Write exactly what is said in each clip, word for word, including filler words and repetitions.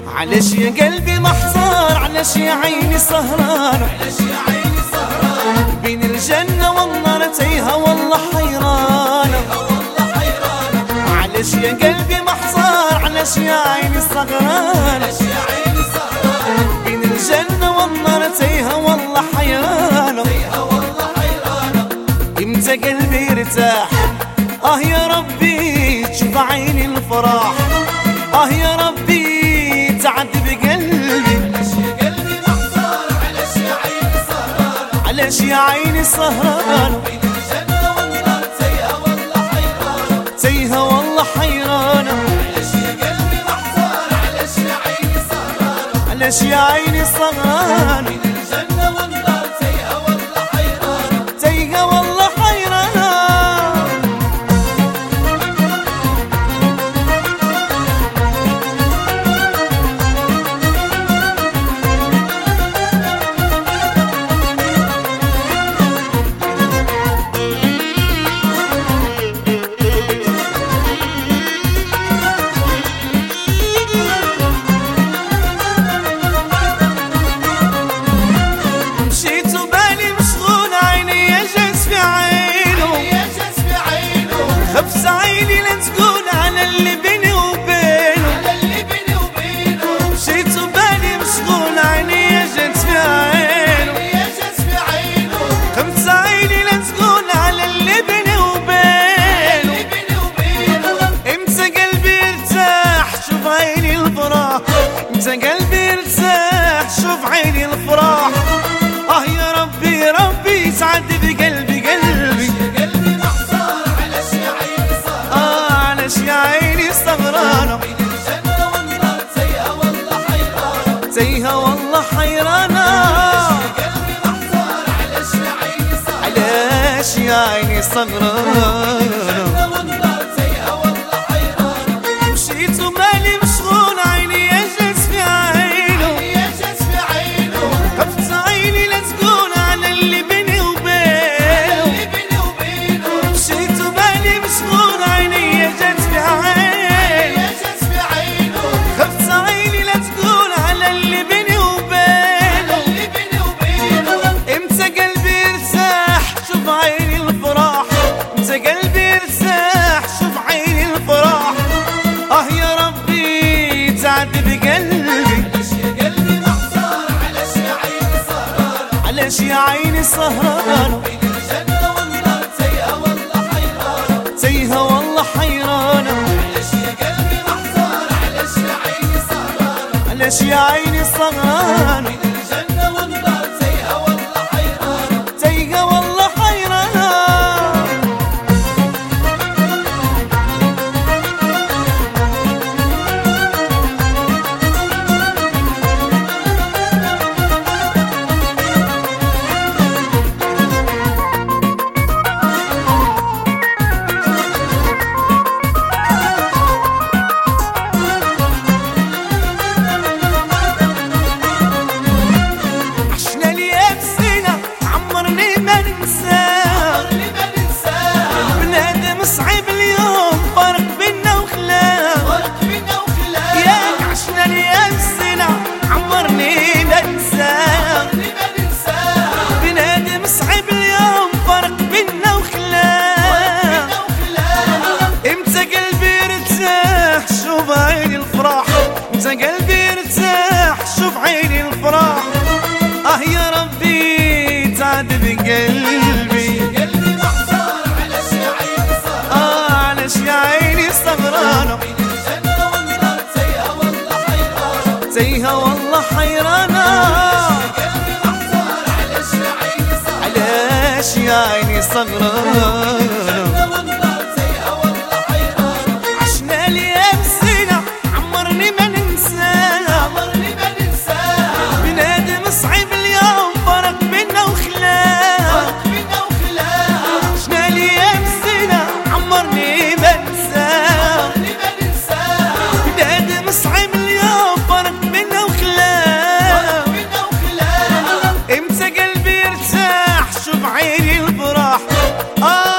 علاش يا قلبي محظار، علاش يا عيني سهران، علاش يا عيني سهران بين الجنة والنار تايهة والله حيرانة، والله حيرانة. علاش يا قلبي محظار، علاش يا عيني سهران، علاش يا عيني سهران بين الجنة والنار تايهة والله حيرانة، تايهة والله حيرانة. امتى قلبي يرتاح؟ اه يا ربي تشوف عيني الفرح، اه يا ربي تعد بقلبي. علاش يا قلبي محظار، علاش يا عيني سهرانة، علاش يا عيني سهرانة بين الجنة والنار تايهة والله حيرانة، تايهة والله حيرانة. علاش يا قلبي محظار، علاش يا عيني سهرانة، علاش يا عيني سهرانة بين الجنة والنار تايهة والله حيرانة، تايهة والله حيرانة. مشيت وبالي مشغول، عيني جات في عينه، يا جات في عينه، خفت عيني لا تقول على اللي بيني وبينه. على اللي بيني وبينه. مشيت وبالي مشغول، عيني جات في عينه، يا جات في عينه، خفت عيني لا تقول على اللي بيني وبينه. اللي بيني وبينه. امتى قلبي يرتاح شوف عيني الفرح، امتى قلبي يرتاح شوف عيني الفرح. اه يا ربي ربي سعد بقلبي قلبي. يا قلبي محظار، علاش يا عيني سهرانة، اه علاش يا عيني سهرانة بين الجنة والنار تايهة والله حيرانة، تايهة والله حيرانة. يا قلبي محظار، علاش يا عيني سهرانة، علاش يا عيني سهرانة. الجنة والنار تايهة والله حيرانة. مشيت ومالي مشغول، عيني جات في عينه، يا جات في عينه، خفت عيني لا تقول على اللي بيني وبينه. اللي بيني وبينه. مشيت وبالي مشغول، عيني جات في عينه، يا جات في عينه، خفت عيني لا تقول على اللي بيني وبينه. اللي بيني وبينه. امتى قلبي يرتاح شوف عيني الفرح، امتى قلبي يرتاح شوف عيني الفرح. اه يا ربي تعد بقلبي. علاش يا قلبي محظار، علاش يا عيني سهرانة، علاش يا عيني سهرانة بين الجنة والنار تايهة والله حيرانة، تايهة والله حيرانة. علاش يا قلبي محظار، علاش يا عيني سهرانة، علاش يا عيني سهرانة بين الجنة والنار تايهة والله حيرانة. تايهة والله حيرانة. عشنا ليام سنة عمرني ما ننساه، اللي ما ننساه، بنادم صعيب اليوم فرق بينا وخلاه. فرق بينا وخلاف، ياك عشنا ليام سنة عمرني ما ننساه، اللي ما ننساه، بنادم صعيب اليوم فرق بينا وخلاه. بينا وخلاف. امتى قلبي يرتاح شوف عيني الفرح، امتى قلبي يرتاح شوف عيني الفرح. اه يا ربي تعد بقلبي. قلبي محظار، علاش يا عيني سهرانة، اه علاش يا عيني سهرانة بين الجنة والنار تايهة والله حيرانة، تايهة والله حيرانة. قلبي محظار، علاش يا عيني سهرانة، علاش يا عيني سهرانة. الجنة والنار تايهة والله حيرانة. عشنا ليام سنة عمرني ما ننساه، عمرني ما ننساه، بنادم صعيب اليوم فرق بينا وخلاه. فرق بينا وخلاف، عشنا ليام سنة عمرني ما ننساه، عمرني ما ننساه، بنادم صعيب اليوم فرق بينا وخلاه. بينا وخلاف. امتى قلبي يرتاح شوف عيني الفرح. آه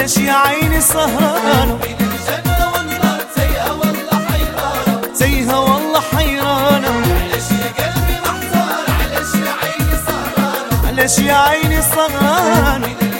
علاش يا عيني سهرانة بين الجنة والنار تايهة والله حيرانة تايهة والله حيرانة علاش يا قلبي محتار علاش يا عيني سهرانة علاش يا عيني سهرانة